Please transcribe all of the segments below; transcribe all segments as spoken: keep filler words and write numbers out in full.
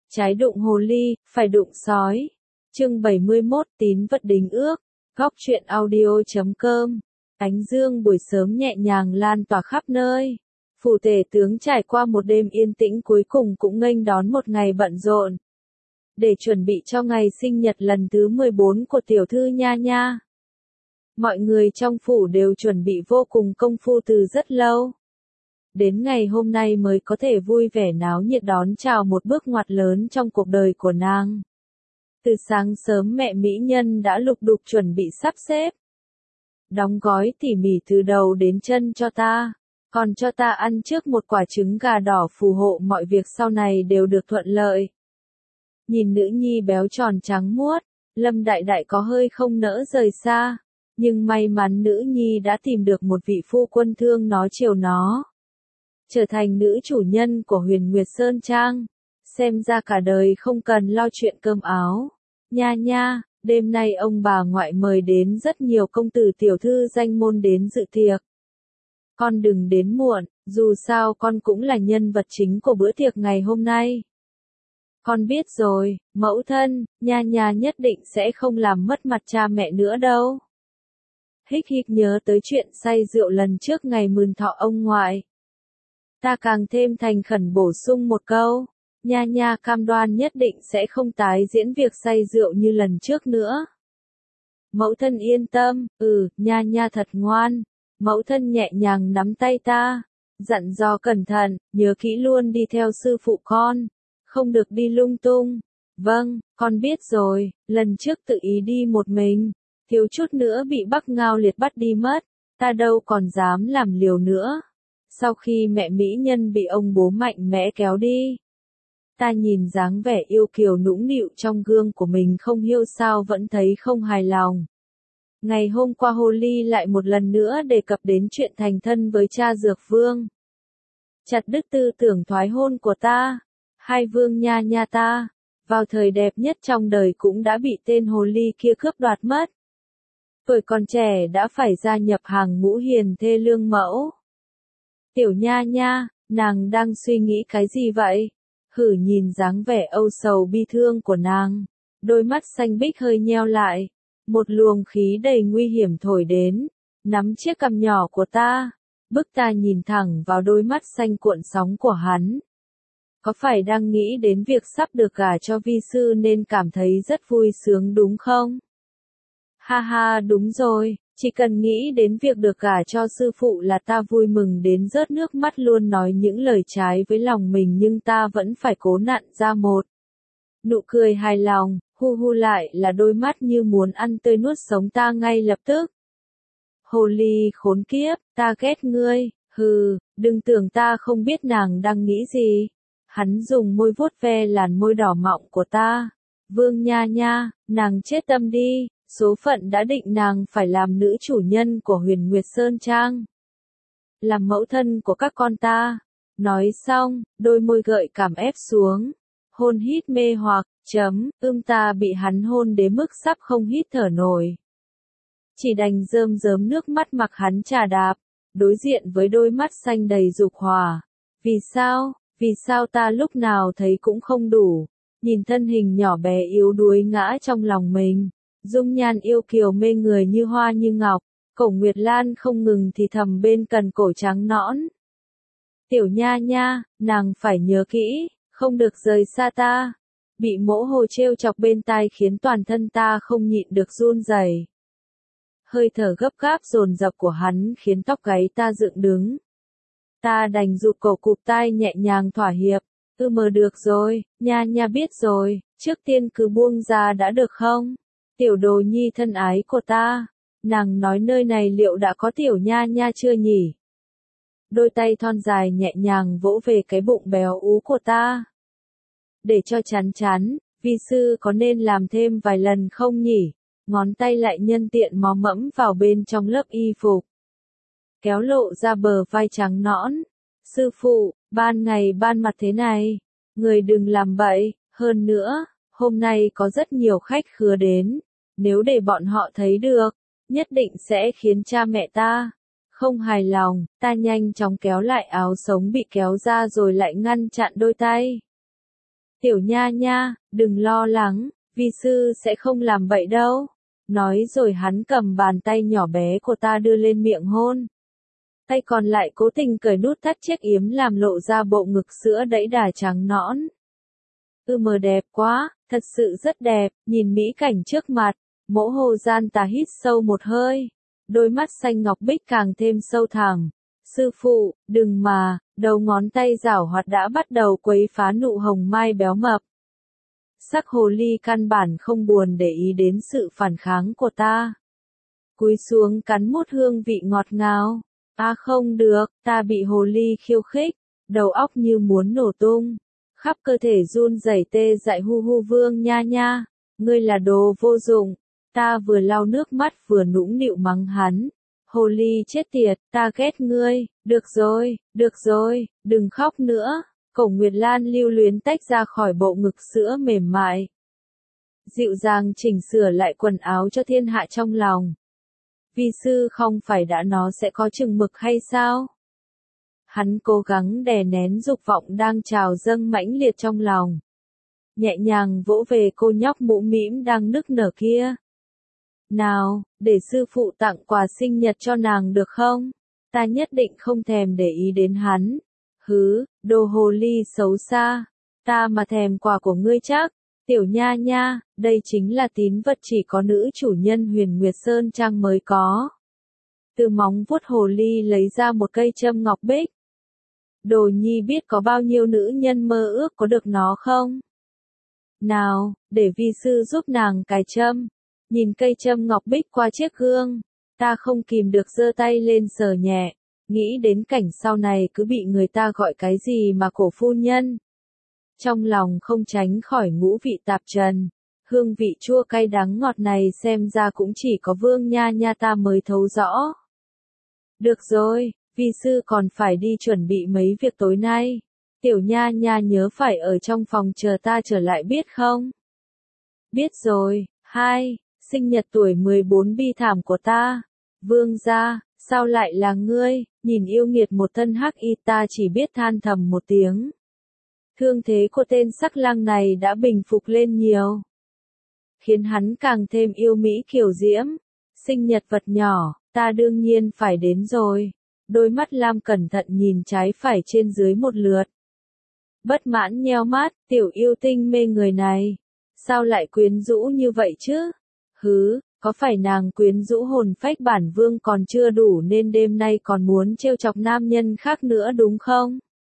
Trái đụng hồ ly, phải đụng sói. Chương bảy mươi mốt Tín vật đính ước. Góc truyện audio chấm com. Ánh dương buổi sớm nhẹ nhàng lan tỏa khắp nơi. Phủ tể tướng trải qua một đêm yên tĩnh cuối cùng cũng nghênh đón một ngày bận rộn. Để chuẩn bị cho ngày sinh nhật lần thứ mười bốn của tiểu thư Nha Nha. Mọi người trong phủ đều chuẩn bị vô cùng công phu từ rất lâu. Đến ngày hôm nay mới có thể vui vẻ náo nhiệt đón chào một bước ngoặt lớn trong cuộc đời của nàng. Từ sáng sớm mẹ mỹ nhân đã lục đục chuẩn bị sắp xếp. Đóng gói tỉ mỉ từ đầu đến chân cho ta, còn cho ta ăn trước một quả trứng gà đỏ phù hộ mọi việc sau này đều được thuận lợi. Nhìn nữ nhi béo tròn trắng muốt, Lâm Đại Đại có hơi không nỡ rời xa, nhưng may mắn nữ nhi đã tìm được một vị phu quân thương nó chiều nó. Trở thành nữ chủ nhân của Huyền Nguyệt Sơn Trang, xem ra cả đời không cần lo chuyện cơm áo. Nha Nha, đêm nay ông bà ngoại mời đến rất nhiều công tử tiểu thư danh môn đến dự tiệc. Con đừng đến muộn, dù sao con cũng là nhân vật chính của bữa tiệc ngày hôm nay. Con biết rồi, mẫu thân, Nha Nha nhất định sẽ không làm mất mặt cha mẹ nữa đâu. Hích hích nhớ tới chuyện say rượu lần trước ngày mừng thọ ông ngoại. Ta càng thêm thành khẩn bổ sung một câu, Nha Nha cam đoan nhất định sẽ không tái diễn việc say rượu như lần trước nữa. Mẫu thân yên tâm, ừ, Nha Nha thật ngoan. Mẫu thân nhẹ nhàng nắm tay ta, dặn dò cẩn thận, nhớ kỹ luôn đi theo sư phụ con, không được đi lung tung. Vâng, con biết rồi, lần trước tự ý đi một mình, thiếu chút nữa bị Bắc Ngao Liệt bắt đi mất, ta đâu còn dám làm liều nữa. Sau khi mẹ mỹ nhân bị ông bố mạnh mẽ kéo đi, ta nhìn dáng vẻ yêu kiều nũng nịu trong gương của mình không hiểu sao vẫn thấy không hài lòng. Ngày hôm qua Hồ Ly lại một lần nữa đề cập đến chuyện thành thân với cha Dược Vương. Chặt đứt tư tưởng thoái hôn của ta, hai vương Nha Nha ta, vào thời đẹp nhất trong đời cũng đã bị tên Hồ Ly kia cướp đoạt mất. Tuổi còn trẻ đã phải gia nhập hàng ngũ hiền thê lương mẫu. Tiểu Nha Nha, nàng đang suy nghĩ cái gì vậy? Hử nhìn dáng vẻ âu sầu bi thương của nàng, đôi mắt xanh bích hơi nheo lại, một luồng khí đầy nguy hiểm thổi đến, nắm chiếc cằm nhỏ của ta, bức ta nhìn thẳng vào đôi mắt xanh cuộn sóng của hắn. Có phải đang nghĩ đến việc sắp được gả cho vi sư nên cảm thấy rất vui sướng đúng không? Ha ha đúng rồi. Chỉ cần nghĩ đến việc được gả cho sư phụ là ta vui mừng đến rớt nước mắt luôn nói những lời trái với lòng mình nhưng ta vẫn phải cố nặn ra một nụ cười hài lòng, hu hu lại là đôi mắt như muốn ăn tươi nuốt sống ta ngay lập tức. Hồ ly khốn kiếp, ta ghét ngươi, hừ, đừng tưởng ta không biết nàng đang nghĩ gì. Hắn dùng môi vuốt ve làn môi đỏ mọng của ta. Vương Nha Nha, nàng chết tâm đi. Số phận đã định nàng phải làm nữ chủ nhân của Huyền Nguyệt Sơn Trang. Làm mẫu thân của các con ta. Nói xong, đôi môi gợi cảm ép xuống. Hôn hít mê hoặc, chấm, ưm ta bị hắn hôn đến mức sắp không hít thở nổi. Chỉ đành rơm rớm nước mắt mặc hắn trà đạp, đối diện với đôi mắt xanh đầy dục hỏa. Vì sao, vì sao ta lúc nào thấy cũng không đủ. Nhìn thân hình nhỏ bé yếu đuối ngã trong lòng mình. Dung nhan yêu kiều mê người như hoa như ngọc, Cổ Nguyệt Lan không ngừng thì thầm bên cần cổ trắng nõn. Tiểu Nha Nha, nàng phải nhớ kỹ, không được rời xa ta. Bị mỗ hồ trêu chọc bên tai khiến toàn thân ta không nhịn được run rẩy. Hơi thở gấp gáp dồn dập của hắn khiến tóc gáy ta dựng đứng. Ta đành rụt cổ cụp tai nhẹ nhàng thỏa hiệp. Ừ mờ được rồi, Nha Nha biết rồi, trước tiên cứ buông ra đã được không? Tiểu đồ nhi thân ái của ta, nàng nói nơi này liệu đã có tiểu Nha Nha chưa nhỉ? Đôi tay thon dài nhẹ nhàng vỗ về cái bụng béo ú của ta. Để cho chắn chắn, vi sư có nên làm thêm vài lần không nhỉ? Ngón tay lại nhân tiện mò mẫm vào bên trong lớp y phục. Kéo lộ ra bờ vai trắng nõn. Sư phụ, ban ngày ban mặt thế này, người đừng làm bậy, hơn nữa, hôm nay có rất nhiều khách khứa đến. Nếu để bọn họ thấy được, nhất định sẽ khiến cha mẹ ta không hài lòng. Ta nhanh chóng kéo lại áo sống bị kéo ra rồi lại ngăn chặn đôi tay. Tiểu nha nha, đừng lo lắng, vi sư sẽ không làm vậy đâu. Nói rồi hắn cầm bàn tay nhỏ bé của ta đưa lên miệng hôn. Tay còn lại cố tình cởi nút thắt chiếc yếm làm lộ ra bộ ngực sữa đẫy đà trắng nõn. Ừ mờ đẹp quá, thật sự rất đẹp, nhìn mỹ cảnh trước mặt, Mỗ Hồ Gian Tà hít sâu một hơi, đôi mắt xanh ngọc bích càng thêm sâu thẳm. Sư phụ, đừng mà, đầu ngón tay giảo hoạt đã bắt đầu quấy phá nụ hồng mai béo mập. Sắc hồ ly căn bản không buồn để ý đến sự phản kháng của ta. Cúi xuống cắn mút hương vị ngọt ngào. À không được, ta bị hồ ly khiêu khích, đầu óc như muốn nổ tung. Khắp cơ thể run rẩy tê dại hu hu vương nha nha, ngươi là đồ vô dụng. Ta vừa lau nước mắt vừa nũng nịu mắng hắn. Hồ ly chết tiệt, ta ghét ngươi, được rồi, được rồi, đừng khóc nữa. Cổ Nguyệt Lan lưu luyến tách ra khỏi bộ ngực sữa mềm mại. Dịu dàng chỉnh sửa lại quần áo cho thiên hạ trong lòng. Vi sư không phải đã nói sẽ có chừng mực hay sao? Hắn cố gắng đè nén dục vọng đang trào dâng mãnh liệt trong lòng. Nhẹ nhàng vỗ về cô nhóc mũ mĩm đang nức nở kia. Nào, để sư phụ tặng quà sinh nhật cho nàng được không? Ta nhất định không thèm để ý đến hắn. Hứ, đồ hồ ly xấu xa. Ta mà thèm quà của ngươi chắc. Tiểu nha nha, đây chính là tín vật chỉ có nữ chủ nhân Huyền Nguyệt Sơn Trang mới có. Từ móng vuốt hồ ly lấy ra một cây châm ngọc bích. Đồ nhi biết có bao nhiêu nữ nhân mơ ước có được nó không? Nào, để vi sư giúp nàng cài châm. Nhìn cây châm ngọc bích qua chiếc gương, ta không kìm được giơ tay lên sờ nhẹ, nghĩ đến cảnh sau này cứ bị người ta gọi cái gì mà cổ phu nhân. Trong lòng không tránh khỏi ngũ vị tạp trần, hương vị chua cay đắng ngọt này xem ra cũng chỉ có vương nha nha ta mới thấu rõ. Được rồi, vi sư còn phải đi chuẩn bị mấy việc tối nay. Tiểu nha nha nhớ phải ở trong phòng chờ ta trở lại biết không? Biết rồi. Hai. Sinh nhật tuổi mười bốn bi thảm của ta. Vương gia, sao lại là ngươi? Nhìn yêu nghiệt một thân hắc y ta chỉ biết than thầm một tiếng. Thương thế của tên sắc lang này đã bình phục lên nhiều, khiến hắn càng thêm yêu mỹ kiều diễm. Sinh nhật vật nhỏ, ta đương nhiên phải đến rồi. Đôi mắt lam cẩn thận nhìn trái phải trên dưới một lượt. Bất mãn nheo mắt, tiểu yêu tinh mê người này. Sao lại quyến rũ như vậy chứ? Hứ, có phải nàng quyến rũ hồn phách bản vương còn chưa đủ nên đêm nay còn muốn trêu chọc nam nhân khác nữa đúng không?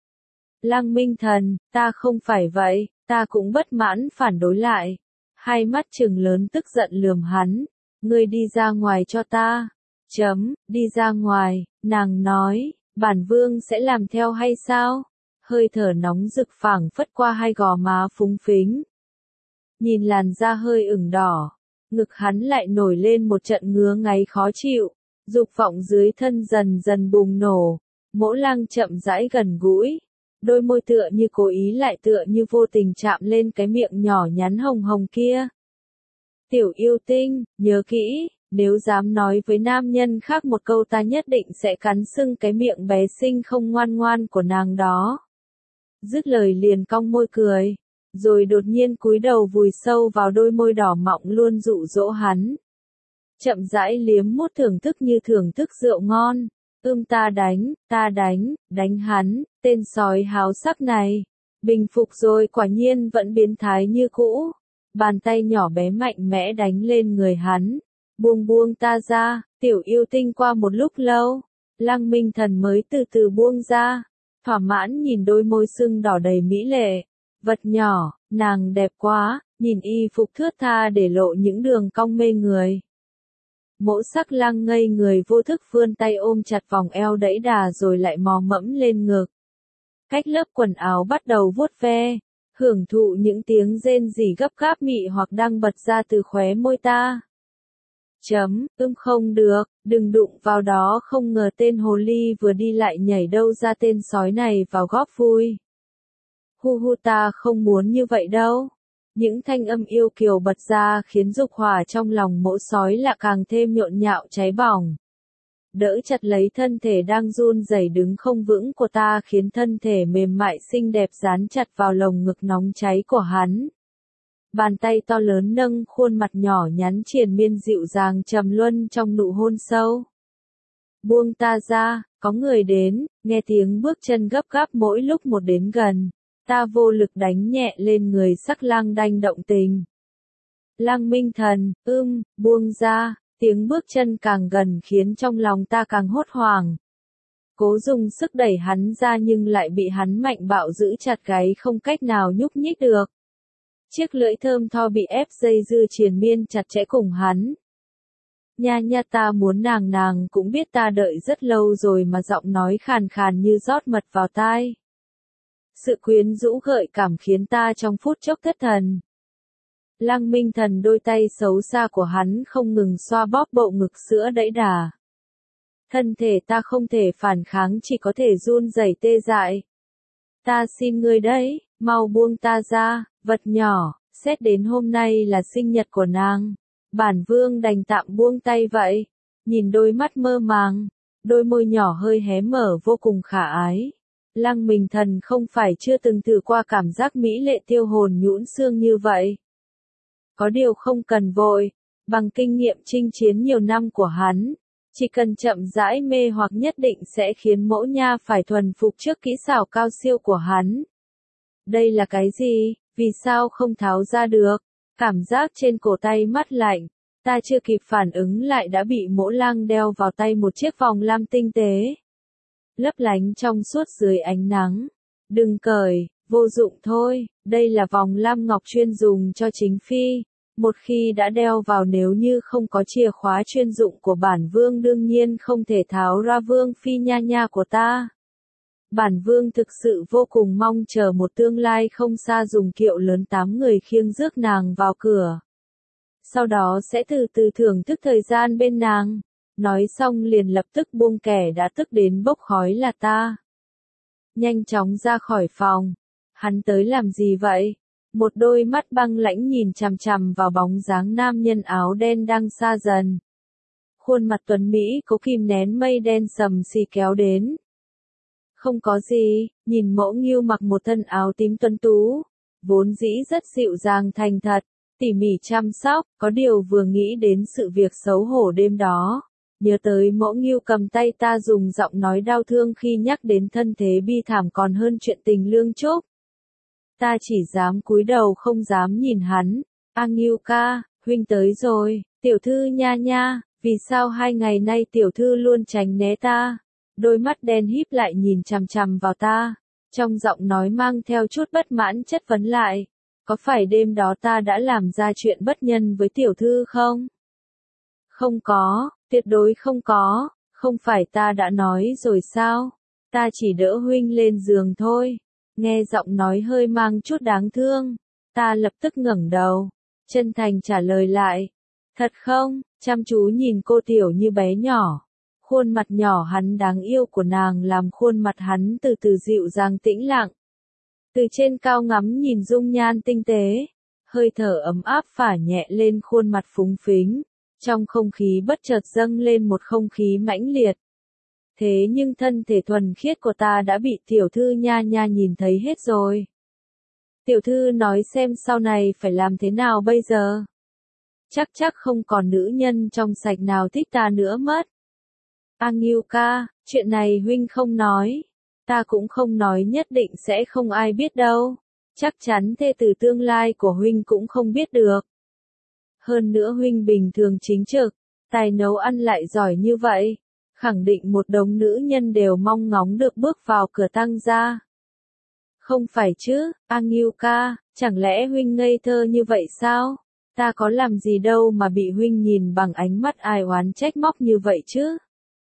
Lăng Minh Thần, ta không phải vậy, ta cũng bất mãn phản đối lại. Hai mắt trừng lớn tức giận lườm hắn. Ngươi đi ra ngoài cho ta. Chấm, đi ra ngoài, nàng nói, bản vương sẽ làm theo hay sao? Hơi thở nóng rực phảng phất qua hai gò má phúng phính. Nhìn làn da hơi ửng đỏ, ngực hắn lại nổi lên một trận ngứa ngáy khó chịu, dục vọng dưới thân dần dần bùng nổ. Mỗ Lăng chậm rãi gần gũi, đôi môi tựa như cố ý lại tựa như vô tình chạm lên cái miệng nhỏ nhắn hồng hồng kia. Tiểu yêu tinh, nhớ kỹ, nếu dám nói với nam nhân khác một câu ta nhất định sẽ cắn sưng cái miệng bé xinh không ngoan ngoan của nàng đó. Dứt lời liền cong môi cười, rồi đột nhiên cúi đầu vùi sâu vào đôi môi đỏ mọng luôn dụ dỗ hắn. Chậm rãi liếm mút thưởng thức như thưởng thức rượu ngon. Ưm ta đánh, ta đánh, đánh hắn, tên sói háo sắc này. Bình phục rồi quả nhiên vẫn biến thái như cũ. Bàn tay nhỏ bé mạnh mẽ đánh lên người hắn. Buông buông ta ra, tiểu yêu tinh. Qua một lúc lâu, Lăng Minh Thần mới từ từ buông ra. Thỏa mãn nhìn đôi môi sưng đỏ đầy mỹ lệ. Vật nhỏ, nàng đẹp quá, nhìn y phục thướt tha để lộ những đường cong mê người. Mỗ Sắc Lang ngây người vô thức vươn tay ôm chặt vòng eo đẫy đà rồi lại mò mẫm lên ngực. Cách lớp quần áo bắt đầu vuốt ve, hưởng thụ những tiếng rên rỉ gấp gáp mị hoặc đang bật ra từ khóe môi ta. Chấm, ưm không được, đừng đụng vào đó. Không ngờ tên hồ ly vừa đi lại nhảy đâu ra tên sói này vào góp vui. Hu hu ta không muốn như vậy đâu. Những thanh âm yêu kiều bật ra khiến dục hỏa trong lòng mỗ sói lạ càng thêm nhộn nhạo cháy bỏng. đỡ chặt lấy thân thể đang run rẩy đứng không vững của ta, khiến thân thể mềm mại xinh đẹp dán chặt vào lồng ngực nóng cháy của hắn. Bàn tay to lớn nâng khuôn mặt nhỏ nhắn triền miên dịu dàng trầm luân trong nụ hôn sâu. Buông ta ra, có người đến, nghe tiếng bước chân gấp gáp mỗi lúc một đến gần. Ta vô lực đánh nhẹ lên người sắc lang đanh động tình. Lăng Minh Thần, ưm, buông ra, tiếng bước chân càng gần khiến trong lòng ta càng hốt hoảng. Cố dùng sức đẩy hắn ra nhưng lại bị hắn mạnh bạo giữ chặt gáy không cách nào nhúc nhích được. Chiếc lưỡi thơm tho bị ép dây dưa triền miên chặt chẽ cùng hắn. Nha nha, ta muốn nàng nàng cũng biết ta đợi rất lâu rồi mà giọng nói khàn khàn như rót mật vào tai. Sự quyến rũ gợi cảm khiến ta trong phút chốc thất thần. Lăng Minh Thần đôi tay xấu xa của hắn không ngừng xoa bóp bộ ngực sữa đẫy đà. Thân thể ta không thể phản kháng, chỉ có thể run rẩy tê dại. Ta xin ngươi đấy, mau buông ta ra, vật nhỏ, xét đến hôm nay là sinh nhật của nàng. Bản vương đành tạm buông tay vậy. Nhìn đôi mắt mơ màng, đôi môi nhỏ hơi hé mở vô cùng khả ái. Lăng Minh Thần không phải chưa từng thử qua cảm giác mỹ lệ tiêu hồn nhũn xương như vậy. Có điều không cần vội, bằng kinh nghiệm chinh chiến nhiều năm của hắn, chỉ cần chậm rãi mê hoặc nhất định sẽ khiến mẫu nha phải thuần phục trước kỹ xảo cao siêu của hắn. Đây là cái gì, vì sao không tháo ra được? Cảm giác trên cổ tay mát lạnh, ta chưa kịp phản ứng lại đã bị Mỗ Lang đeo vào tay một chiếc vòng lam tinh tế. Lấp lánh trong suốt dưới ánh nắng. Đừng cởi, vô dụng thôi, đây là vòng lam ngọc chuyên dùng cho chính phi. Một khi đã đeo vào, nếu như không có chìa khóa chuyên dụng của bản vương đương nhiên không thể tháo ra. Vương phi nha nha của ta. Bản vương thực sự vô cùng mong chờ một tương lai không xa dùng kiệu lớn tám người khiêng rước nàng vào cửa. Sau đó sẽ từ từ thưởng thức thời gian bên nàng. Nói xong liền lập tức buông kẻ đã tức đến bốc khói là ta. Nhanh chóng ra khỏi phòng. Hắn tới làm gì vậy? Một đôi mắt băng lãnh nhìn chằm chằm vào bóng dáng nam nhân áo đen đang xa dần. Khuôn mặt tuấn Mỹ cố kìm nén mây đen sầm xì kéo đến. Không có gì, nhìn Mẫu Ngưu mặc một thân áo tím tuấn tú, vốn dĩ rất dịu dàng thành thật, tỉ mỉ chăm sóc, có điều vừa nghĩ đến sự việc xấu hổ đêm đó, nhớ tới Mẫu Ngưu cầm tay ta dùng giọng nói đau thương khi nhắc đến thân thế bi thảm còn hơn chuyện tình lương chúc. Ta chỉ dám cúi đầu không dám nhìn hắn. A Ngưu ca, huynh tới rồi, tiểu thư nha nha, vì sao hai ngày nay tiểu thư luôn tránh né ta? Đôi mắt đen híp lại nhìn chằm chằm vào ta, trong giọng nói mang theo chút bất mãn chất vấn lại. Có phải đêm đó ta đã làm ra chuyện bất nhân với tiểu thư không? Không có, tuyệt đối không có, không phải ta đã nói rồi sao? Ta chỉ đỡ huynh lên giường thôi. Nghe giọng nói hơi mang chút đáng thương, ta lập tức ngẩng đầu, chân thành trả lời lại. Thật không? Chăm chú nhìn cô tiểu như bé nhỏ. Khuôn mặt nhỏ hắn đáng yêu của nàng làm khuôn mặt hắn từ từ dịu dàng tĩnh lặng. Từ trên cao ngắm nhìn dung nhan tinh tế, hơi thở ấm áp phả nhẹ lên khuôn mặt phúng phính, trong không khí bất chợt dâng lên một không khí mãnh liệt. Thế nhưng thân thể thuần khiết của ta đã bị tiểu thư nha nha nhìn thấy hết rồi. Tiểu thư nói xem sau này phải làm thế nào bây giờ? Chắc chắc không còn nữ nhân trong sạch nào thích ta nữa mất. A Ngưu ca, chuyện này huynh không nói. Ta cũng không nói, nhất định sẽ không ai biết đâu. Chắc chắn thê tử tương lai của huynh cũng không biết được. Hơn nữa huynh bình thường chính trực, tài nấu ăn lại giỏi như vậy. Khẳng định một đống nữ nhân đều mong ngóng được bước vào cửa Tăng gia. Không phải chứ, A Ngưu ca, chẳng lẽ huynh ngây thơ như vậy sao? Ta có làm gì đâu mà bị huynh nhìn bằng ánh mắt ai oán trách móc như vậy chứ?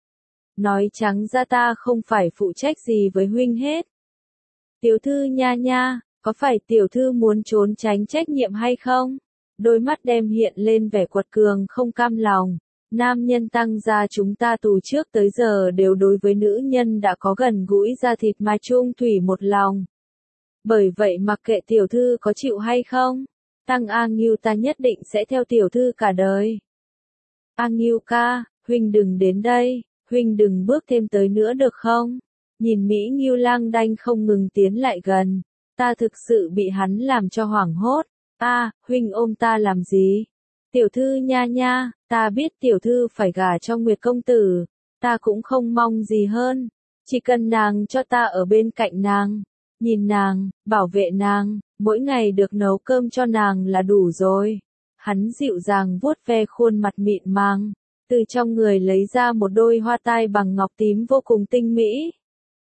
Nói trắng ra ta không phải phụ trách gì với huynh hết. Tiểu thư nha nha, có phải tiểu thư muốn trốn tránh trách nhiệm hay không? Đôi mắt đem hiện lên vẻ quật cường không cam lòng. Nam nhân Tăng gia chúng ta từ trước tới giờ đều đối với nữ nhân đã có gần gũi da thịt mà chung thủy một lòng. Bởi vậy mặc kệ tiểu thư có chịu hay không, Tăng A Ngưu ta nhất định sẽ theo tiểu thư cả đời. A Ngưu ca, huynh đừng đến đây, huynh đừng bước thêm tới nữa được không? Nhìn Mỹ Ngưu lang đanh không ngừng tiến lại gần, ta thực sự bị hắn làm cho hoảng hốt. A, à, huynh ôm ta làm gì? Tiểu thư nha nha, ta biết tiểu thư phải gả cho Nguyệt công tử, ta cũng không mong gì hơn, chỉ cần nàng cho ta ở bên cạnh nàng, nhìn nàng, bảo vệ nàng, mỗi ngày được nấu cơm cho nàng là đủ rồi. Hắn dịu dàng vuốt ve khuôn mặt mịn màng, từ trong người lấy ra một đôi hoa tai bằng ngọc tím vô cùng tinh mỹ.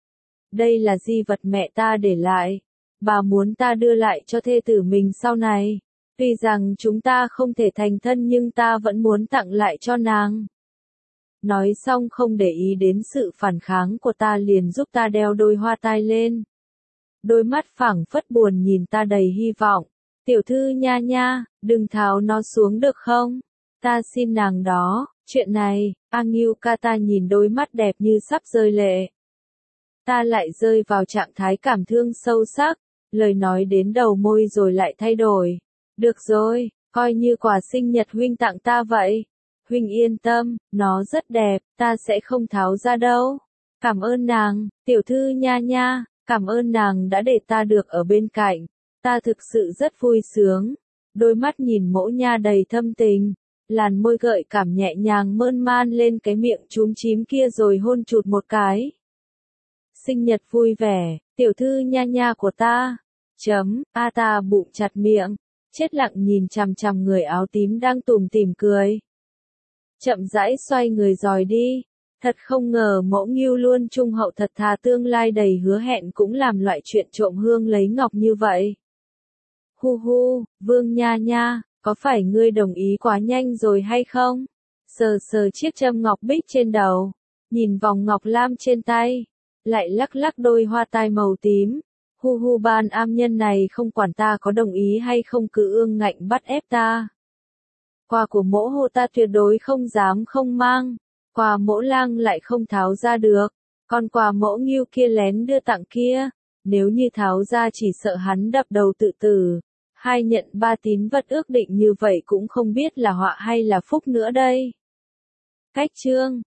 Đây là di vật mẹ ta để lại, bà muốn ta đưa lại cho thê tử mình sau này. Tuy rằng chúng ta không thể thành thân nhưng ta vẫn muốn tặng lại cho nàng. Nói xong không để ý đến sự phản kháng của ta liền giúp ta đeo đôi hoa tai lên. Đôi mắt phảng phất buồn nhìn ta đầy hy vọng. Tiểu thư nha nha, đừng tháo nó xuống được không? Ta xin nàng đó, chuyện này, A Ngưu ca ta nhìn đôi mắt đẹp như sắp rơi lệ. Ta lại rơi vào trạng thái cảm thương sâu sắc, lời nói đến đầu môi rồi lại thay đổi. Được rồi, coi như quà sinh nhật huynh tặng ta vậy. Huynh yên tâm, nó rất đẹp, ta sẽ không tháo ra đâu. Cảm ơn nàng, tiểu thư nha nha, cảm ơn nàng đã để ta được ở bên cạnh. Ta thực sự rất vui sướng. Đôi mắt nhìn Mỗ nha đầy thâm tình, làn môi gợi cảm nhẹ nhàng mơn man lên cái miệng chúm chím kia rồi hôn chụt một cái. Sinh nhật vui vẻ, tiểu thư nha nha của ta. Chấm, a ta bụng chặt miệng, chết lặng nhìn chằm chằm người áo tím đang tủm tỉm cười. Chậm rãi xoay người dòi đi. Thật không ngờ Mỗ Ngưu luôn trung hậu thật thà tương lai đầy hứa hẹn cũng làm loại chuyện trộm hương lấy ngọc như vậy. Hu hu, Vương nha nha, có phải ngươi đồng ý quá nhanh rồi hay không? Sờ sờ chiếc châm ngọc bích trên đầu, nhìn vòng ngọc lam trên tay, lại lắc lắc đôi hoa tai màu tím. Hu hu ban am nhân này không quản ta có đồng ý hay không cứ ương ngạnh bắt ép ta. Quà của Mỗ Hồ ta tuyệt đối không dám không mang, quà Mỗ Lang lại không tháo ra được, còn quà Mỗ Ngưu kia lén đưa tặng kia, nếu như tháo ra chỉ sợ hắn đập đầu tự tử. Hai nhận ba tín vật ước định như vậy cũng không biết là họa hay là phúc nữa đây. Cách chương